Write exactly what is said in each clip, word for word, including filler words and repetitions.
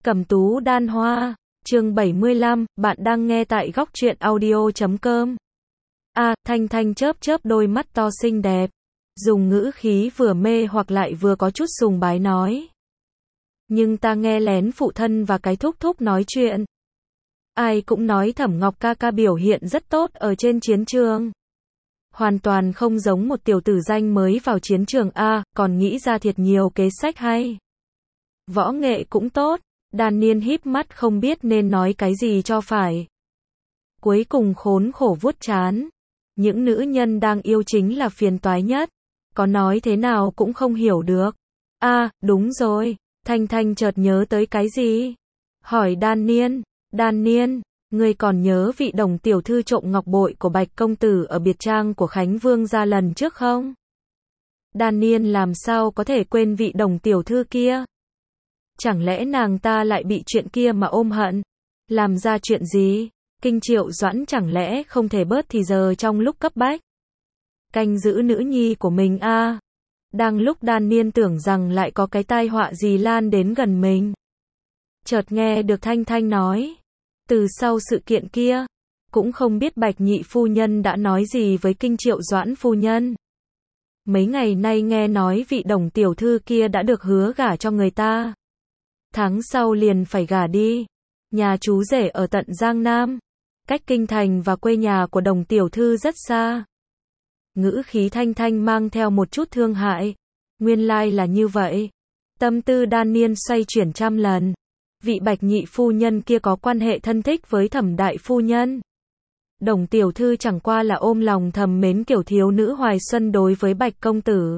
Cẩm tú đan hoa, chương bảy mươi lăm, bạn đang nghe tại góc truyện audio chấm com. A, Thanh Thanh chớp chớp đôi mắt to xinh đẹp, dùng ngữ khí vừa mê hoặc lại vừa có chút sùng bái nói. Nhưng ta nghe lén phụ thân và cái thúc thúc nói chuyện. Ai cũng nói Thẩm Ngọc ca ca biểu hiện rất tốt ở trên chiến trường. Hoàn toàn không giống một tiểu tử danh mới vào chiến trường A, còn nghĩ ra thiệt nhiều kế sách hay. Võ nghệ cũng tốt. Đan Niên híp mắt không biết nên nói cái gì cho phải. Cuối cùng khốn khổ vuốt trán. Những nữ nhân đang yêu chính là phiền toái nhất. Có nói thế nào cũng không hiểu được. A, à, đúng rồi. Thanh Thanh chợt nhớ tới cái gì? Hỏi Đan Niên. Đan Niên, ngươi còn nhớ vị Đồng tiểu thư trộm ngọc bội của Bạch công tử ở biệt trang của Khánh Vương gia lần trước không? Đan Niên làm sao có thể quên vị Đồng tiểu thư kia? Chẳng lẽ nàng ta lại bị chuyện kia mà ôm hận? Làm ra chuyện gì? Kinh Triệu Doãn chẳng lẽ không thể bớt thì giờ trong lúc cấp bách? Canh giữ nữ nhi của mình a. À. Đang lúc Đan Niên tưởng rằng lại có cái tai họa gì lan đến gần mình. Chợt nghe được Thanh Thanh nói. Từ sau sự kiện kia, cũng không biết Bạch nhị phu nhân đã nói gì với Kinh Triệu Doãn phu nhân. Mấy ngày nay nghe nói vị Đồng tiểu thư kia đã được hứa gả cho người ta. Tháng sau liền phải gả đi. Nhà chú rể ở tận Giang Nam. Cách kinh thành và quê nhà của Đồng tiểu thư rất xa. Ngữ khí Thanh Thanh mang theo một chút thương hại. Nguyên lai là như vậy. Tâm tư Đan Niên xoay chuyển trăm lần. Vị Bạch nhị phu nhân kia có quan hệ thân thích với Thẩm đại phu nhân. Đồng tiểu thư chẳng qua là ôm lòng thầm mến kiểu thiếu nữ hoài xuân đối với Bạch công tử.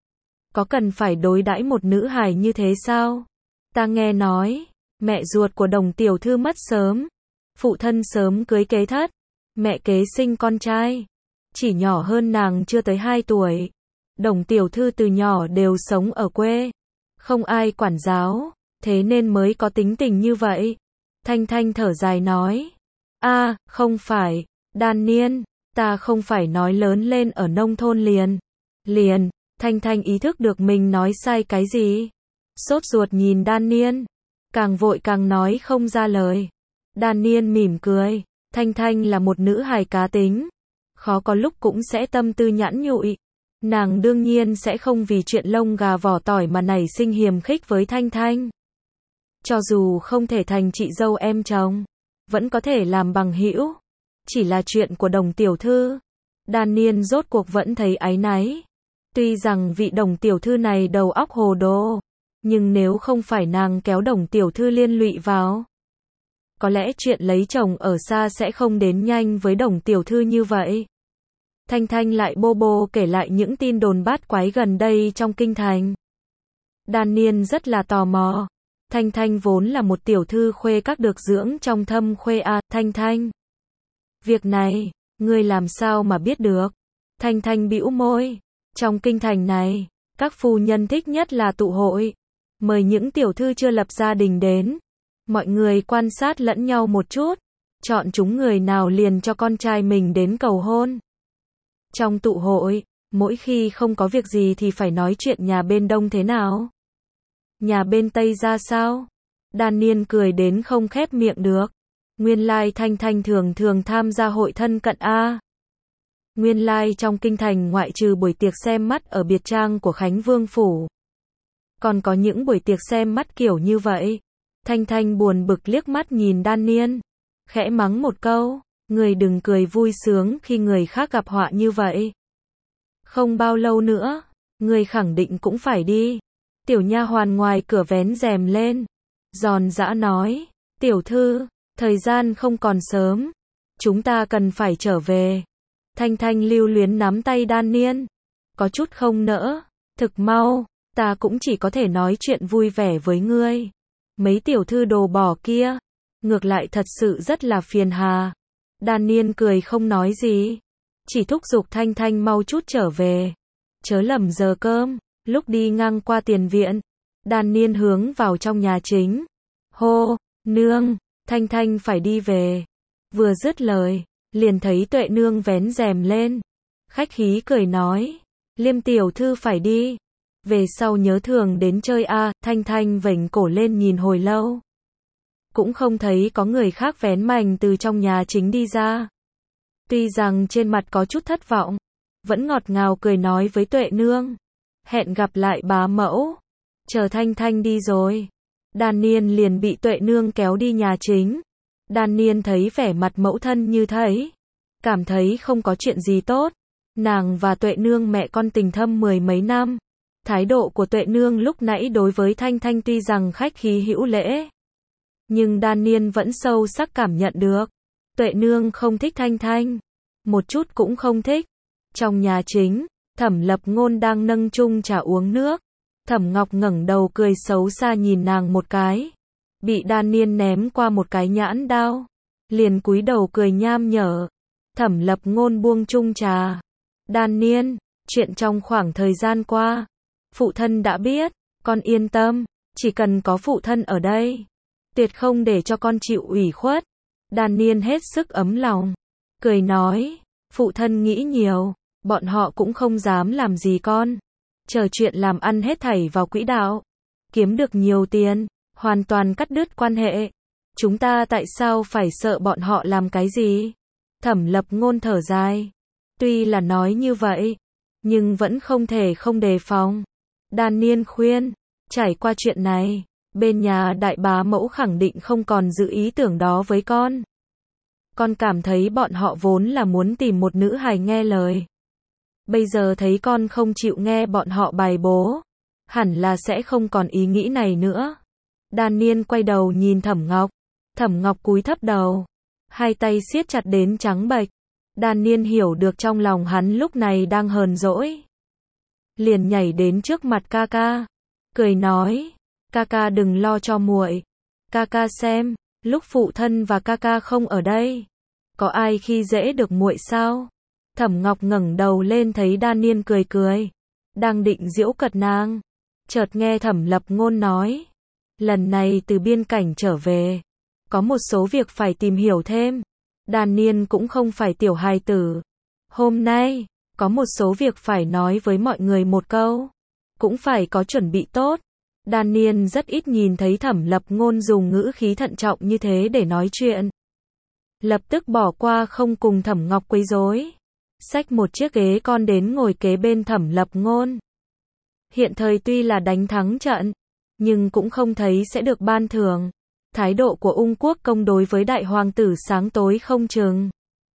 Có cần phải đối đãi một nữ hài như thế sao? Ta nghe nói, mẹ ruột của Đồng tiểu thư mất sớm, phụ thân sớm cưới kế thất, mẹ kế sinh con trai, chỉ nhỏ hơn nàng chưa tới hai tuổi. Đồng tiểu thư từ nhỏ đều sống ở quê, không ai quản giáo, thế nên mới có tính tình như vậy. Thanh Thanh thở dài nói, a, à, không phải, Đan Niên, ta không phải nói lớn lên ở nông thôn liền. Liền, Thanh Thanh ý thức được mình nói sai cái gì. Sốt ruột nhìn Đan Niên, càng vội càng nói không ra lời. Đan Niên mỉm cười, Thanh Thanh là một nữ hài cá tính, khó có lúc cũng sẽ tâm tư nhẵn nhụi. Nàng đương nhiên sẽ không vì chuyện lông gà vỏ tỏi mà nảy sinh hiềm khích với Thanh Thanh. Cho dù không thể thành chị dâu em chồng, vẫn có thể làm bằng hữu. Chỉ là chuyện của Đồng tiểu thư, Đan Niên rốt cuộc vẫn thấy áy náy. Tuy rằng vị Đồng tiểu thư này đầu óc hồ đồ, nhưng nếu không phải nàng kéo Đồng tiểu thư liên lụy vào, có lẽ chuyện lấy chồng ở xa sẽ không đến nhanh với Đồng tiểu thư như vậy. Thanh Thanh lại bô bô kể lại những tin đồn bát quái gần đây trong kinh thành. Đan Niên rất là tò mò. Thanh Thanh vốn là một tiểu thư khuê các được dưỡng trong thâm khuê a. À, Thanh Thanh, việc này, ngươi làm sao mà biết được? Thanh Thanh bĩu môi. Trong kinh thành này, các phu nhân thích nhất là tụ hội. Mời những tiểu thư chưa lập gia đình đến. Mọi người quan sát lẫn nhau một chút. Chọn chúng người nào liền cho con trai mình đến cầu hôn. Trong tụ hội, mỗi khi không có việc gì thì phải nói chuyện nhà bên Đông thế nào. Nhà bên Tây ra sao? Đan Niên cười đến không khép miệng được. Nguyên lai Thanh Thanh thường thường tham gia hội thân cận A. Nguyên lai trong kinh thành ngoại trừ buổi tiệc xem mắt ở biệt trang của Khánh Vương phủ, còn có những buổi tiệc xem mắt kiểu như vậy. Thanh Thanh buồn bực liếc mắt nhìn Đan Niên, khẽ mắng một câu, người đừng cười vui sướng khi người khác gặp họa như vậy. Không bao lâu nữa, người khẳng định cũng phải đi. Tiểu nha hoàn ngoài cửa vén rèm lên, giòn giã nói, tiểu thư, thời gian không còn sớm, chúng ta cần phải trở về. Thanh Thanh lưu luyến nắm tay Đan Niên, có chút không nỡ, thực mau, ta cũng chỉ có thể nói chuyện vui vẻ với ngươi. Mấy tiểu thư đồ bỏ kia, ngược lại thật sự rất là phiền hà. Đan Niên cười không nói gì, chỉ thúc giục Thanh Thanh mau chút trở về, chớ lầm giờ cơm. Lúc đi ngang qua tiền viện, Đan Niên hướng vào trong nhà chính. Hô, nương, Thanh Thanh phải đi về. Vừa dứt lời, liền thấy Tuệ nương vén rèm lên, khách khí cười nói, Liêm tiểu thư phải đi. Về sau nhớ thường đến chơi a. Thanh Thanh vểnh cổ lên nhìn hồi lâu. cũng không thấy có người khác vén mành từ trong nhà chính đi ra. Tuy rằng trên mặt có chút thất vọng, vẫn ngọt ngào cười nói với Tuệ Nương. Hẹn gặp lại bá mẫu. Chờ Thanh Thanh đi rồi. Đan Niên liền bị Tuệ Nương kéo đi nhà chính. Đan Niên thấy vẻ mặt mẫu thân như thấy. Cảm thấy không có chuyện gì tốt. Nàng và Tuệ Nương mẹ con tình thâm mười mấy năm. Thái độ của Tuệ Nương lúc nãy đối với Thanh Thanh tuy rằng khách khí hữu lễ. Nhưng Đan Niên vẫn sâu sắc cảm nhận được. Tuệ Nương không thích Thanh Thanh. Một chút cũng không thích. Trong nhà chính, Thẩm Lập Ngôn đang nâng chung trà uống nước. Thẩm Ngọc ngẩng đầu cười xấu xa nhìn nàng một cái. Bị Đan Niên ném qua một cái nhãn đao. Liền cúi đầu cười nham nhở. Thẩm Lập Ngôn buông chung trà. Đan Niên, chuyện trong khoảng thời gian qua. Phụ thân đã biết, con yên tâm. Chỉ cần có phụ thân ở đây. Tuyệt không để cho con chịu ủy khuất. Đan Niên hết sức ấm lòng. Cười nói, phụ thân nghĩ nhiều. Bọn họ cũng không dám làm gì con. Chờ chuyện làm ăn hết thảy vào quỹ đạo. Kiếm được nhiều tiền. Hoàn toàn cắt đứt quan hệ. Chúng ta tại sao phải sợ bọn họ làm cái gì? Thẩm Lập Ngôn thở dài. Tuy là nói như vậy, nhưng vẫn không thể không đề phòng. Đan Niên khuyên, trải qua chuyện này, bên nhà đại bá mẫu khẳng định không còn giữ ý tưởng đó với con. Con cảm thấy bọn họ vốn là muốn tìm một nữ hài nghe lời. Bây giờ thấy con không chịu nghe bọn họ bài bố, hẳn là sẽ không còn ý nghĩ này nữa. Đan Niên quay đầu nhìn Thẩm Ngọc. Thẩm Ngọc cúi thấp đầu, hai tay siết chặt đến trắng bệch. Đan Niên hiểu được trong lòng hắn lúc này đang hờn dỗi. Liền nhảy đến trước mặt ca ca, cười nói, ca ca đừng lo cho muội. Ca ca xem, lúc phụ thân và ca ca không ở đây, có ai khi dễ được muội sao? Thẩm Ngọc ngẩng đầu lên thấy Đan Niên cười cười, đang định giễu cợt nàng, chợt nghe Thẩm Lập Ngôn nói, lần này từ biên cảnh trở về, có một số việc phải tìm hiểu thêm. Đan Niên cũng không phải tiểu hài tử. Hôm nay, có một số việc phải nói với mọi người một câu. Cũng phải có chuẩn bị tốt. Đan Niên rất ít nhìn thấy Thẩm Lập Ngôn dùng ngữ khí thận trọng như thế để nói chuyện. Lập tức bỏ qua không cùng Thẩm Ngọc quấy rối. Xách một chiếc ghế con đến ngồi kế bên Thẩm Lập Ngôn. Hiện thời tuy là đánh thắng trận, nhưng cũng không thấy sẽ được ban thưởng. Thái độ của Ung Quốc công đối với đại hoàng tử sáng tối không chừng.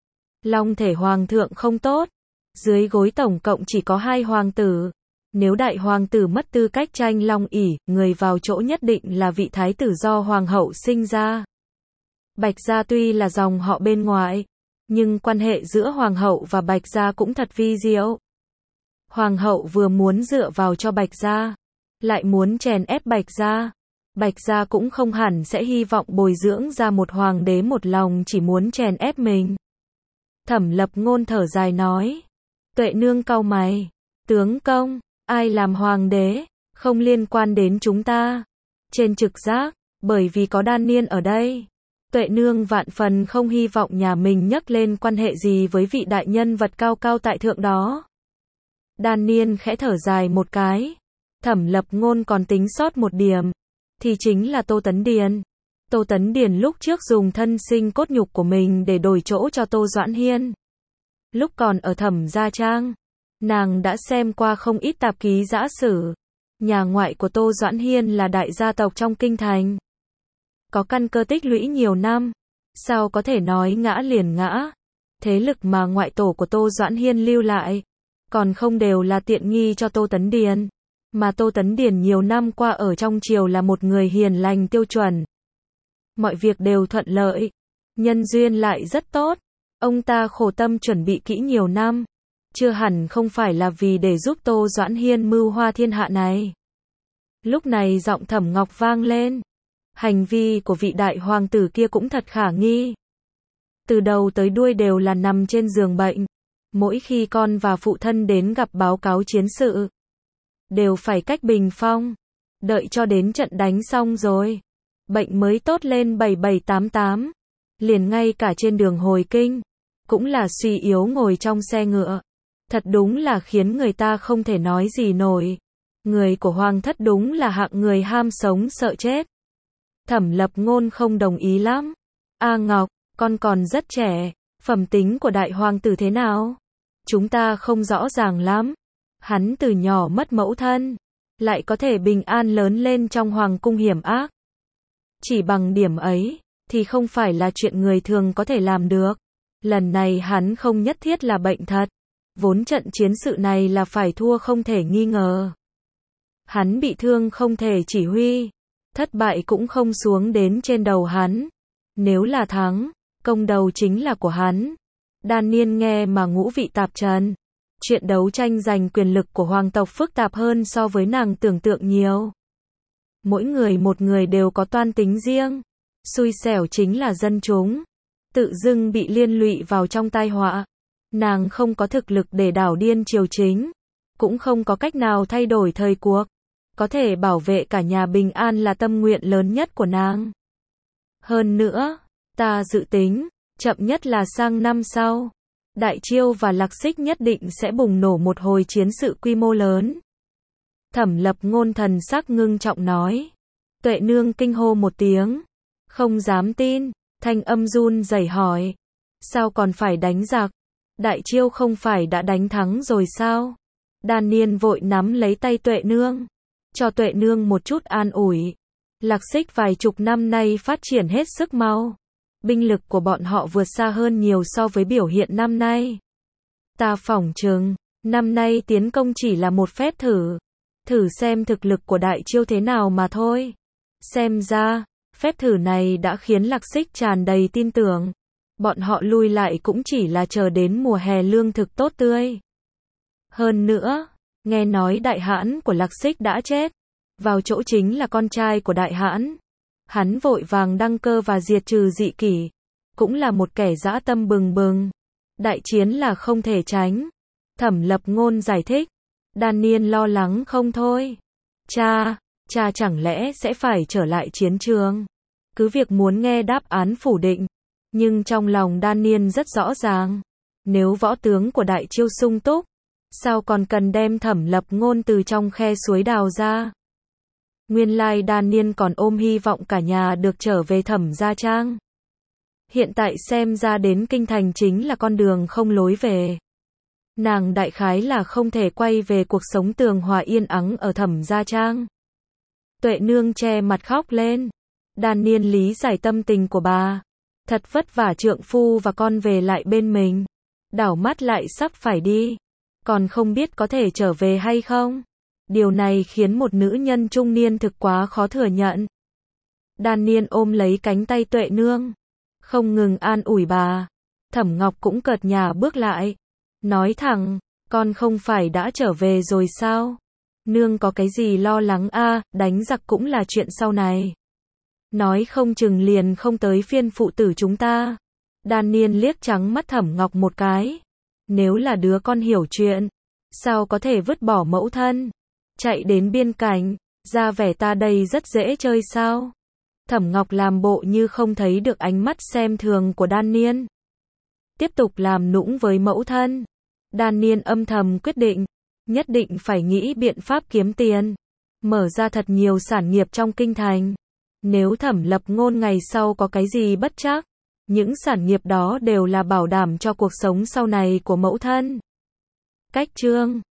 Long thể hoàng thượng không tốt. Dưới gối tổng cộng chỉ có hai hoàng tử. Nếu đại hoàng tử mất tư cách tranh long ỷ, người vào chỗ nhất định là vị thái tử do hoàng hậu sinh ra. Bạch gia tuy là dòng họ bên ngoài, nhưng quan hệ giữa hoàng hậu và Bạch gia cũng thật vi diệu. Hoàng hậu vừa muốn dựa vào cho Bạch gia, lại muốn chèn ép Bạch gia. Bạch gia cũng không hẳn sẽ hy vọng bồi dưỡng ra một hoàng đế một lòng chỉ muốn chèn ép mình. Thẩm Lập Ngôn thở dài nói. Tuệ Nương cau mày. Tướng công, ai làm hoàng đế, không liên quan đến chúng ta. Trên trực giác, bởi vì có Đan Niên ở đây. Tuệ Nương vạn phần không hy vọng nhà mình nhắc lên quan hệ gì với vị đại nhân vật cao cao tại thượng đó. Đan Niên khẽ thở dài một cái. Thẩm Lập Ngôn còn tính sót một điểm. Thì chính là Tô Tấn Điền. Tô Tấn Điền lúc trước dùng thân sinh cốt nhục của mình để đổi chỗ cho Tô Doãn Hiên. Lúc còn ở Thẩm Gia Trang, nàng đã xem qua không ít tạp ký giã sử. Nhà ngoại của Tô Doãn Hiên là đại gia tộc trong kinh thành. Có căn cơ tích lũy nhiều năm, sao có thể nói ngã liền ngã. Thế lực mà ngoại tổ của Tô Doãn Hiên lưu lại, còn không đều là tiện nghi cho Tô Tấn Điền. Mà Tô Tấn Điền nhiều năm qua ở trong triều là một người hiền lành tiêu chuẩn. Mọi việc đều thuận lợi. Nhân duyên lại rất tốt. Ông ta khổ tâm chuẩn bị kỹ nhiều năm. Chưa hẳn không phải là vì để giúp Tô Doãn Hiên mưu hoa thiên hạ này. Lúc này giọng Thẩm Ngọc vang lên. Hành vi của vị đại hoàng tử kia cũng thật khả nghi. Từ đầu tới đuôi đều là nằm trên giường bệnh. Mỗi khi con và phụ thân đến gặp báo cáo chiến sự, đều phải cách bình phong. Đợi cho đến trận đánh xong rồi, bệnh mới tốt lên bảy bảy tám tám. Liền ngay cả trên đường hồi kinh, cũng là suy yếu ngồi trong xe ngựa. Thật đúng là khiến người ta không thể nói gì nổi. Người của hoàng thất đúng là hạng người ham sống sợ chết. Thẩm Lập Ngôn không đồng ý lắm. A Ngọc, con còn rất trẻ, phẩm tính của đại hoàng tử thế nào? Chúng ta không rõ ràng lắm. Hắn từ nhỏ mất mẫu thân, lại có thể bình an lớn lên trong hoàng cung hiểm ác. Chỉ bằng điểm ấy, thì không phải là chuyện người thường có thể làm được. Lần này hắn không nhất thiết là bệnh thật. Vốn trận chiến sự này là phải thua không thể nghi ngờ. Hắn bị thương không thể chỉ huy. Thất bại cũng không xuống đến trên đầu hắn. Nếu là thắng, công đầu chính là của hắn. Đan Niên nghe mà ngũ vị tạp trần. Chuyện đấu tranh giành quyền lực của hoàng tộc phức tạp hơn so với nàng tưởng tượng nhiều. Mỗi người một người đều có toan tính riêng. Xui xẻo chính là dân chúng. Tự dưng bị liên lụy vào trong tai họa. Nàng không có thực lực để đảo điên triều chính. Cũng không có cách nào thay đổi thời cuộc. Có thể bảo vệ cả nhà bình an là tâm nguyện lớn nhất của nàng. Hơn nữa, ta dự tính, chậm nhất là sang năm sau. Đại Chiêu và Lạc Xích nhất định sẽ bùng nổ một hồi chiến sự quy mô lớn. Thẩm Lập Ngôn thần sắc ngưng trọng nói. Tuệ Nương kinh hô một tiếng. Không dám tin, thanh âm run rẩy hỏi. Sao còn phải đánh giặc? Đại Chiêu không phải đã đánh thắng rồi sao? Đan Niên vội nắm lấy tay Tuệ Nương. Cho Tuệ Nương một chút an ủi. Lạc Xích vài chục năm nay phát triển hết sức mau. Binh lực của bọn họ vượt xa hơn nhiều so với biểu hiện năm nay. Ta phỏng chừng, năm nay tiến công chỉ là một phép thử. Thử xem thực lực của Đại Chiêu thế nào mà thôi. Xem ra, phép thử này đã khiến Lạc Xích tràn đầy tin tưởng. Bọn họ lui lại cũng chỉ là chờ đến mùa hè lương thực tốt tươi. Hơn nữa, nghe nói đại hãn của Lạc Xích đã chết. Vào chỗ chính là con trai của đại hãn. Hắn vội vàng đăng cơ và diệt trừ dị kỷ. Cũng là một kẻ dã tâm bừng bừng. Đại chiến là không thể tránh. Thẩm Lập Ngôn giải thích. Đan Niên lo lắng không thôi. Cha, cha chẳng lẽ sẽ phải trở lại chiến trường? Cứ việc muốn nghe đáp án phủ định. Nhưng trong lòng Đan Niên rất rõ ràng. Nếu võ tướng của Đại Chiêu sung túc, sao còn cần đem Thẩm Lập Ngôn từ trong khe suối đào ra? Nguyên lai Đan Niên còn ôm hy vọng cả nhà được trở về Thẩm gia trang. Hiện tại xem ra đến kinh thành chính là con đường không lối về. Nàng đại khái là không thể quay về cuộc sống tường hòa yên ắng ở Thẩm gia trang. Tuệ Nương che mặt khóc lên. Đan Niên lý giải tâm tình của bà. Thật vất vả trượng phu và con về lại bên mình. Đảo mắt lại sắp phải đi. Còn không biết có thể trở về hay không. Điều này khiến một nữ nhân trung niên thực quá khó thừa nhận. Đan Niên ôm lấy cánh tay Tuệ Nương. Không ngừng an ủi bà. Thẩm Ngọc cũng cợt nhả bước lại. Nói thẳng, con không phải đã trở về rồi sao? Nương có cái gì lo lắng a, à, đánh giặc cũng là chuyện sau này. Nói không chừng liền không tới phiên phụ tử chúng ta. Đan Niên liếc trắng mắt Thẩm Ngọc một cái. Nếu là đứa con hiểu chuyện, sao có thể vứt bỏ mẫu thân? Chạy đến biên cảnh, ra vẻ ta đây rất dễ chơi sao? Thẩm Ngọc làm bộ như không thấy được ánh mắt xem thường của Đan Niên. Tiếp tục làm nũng với mẫu thân. Đan Niên âm thầm quyết định, nhất định phải nghĩ biện pháp kiếm tiền. Mở ra thật nhiều sản nghiệp trong kinh thành. Nếu Thẩm Lập Ngôn ngày sau có cái gì bất trắc, những sản nghiệp đó đều là bảo đảm cho cuộc sống sau này của mẫu thân. Cách chương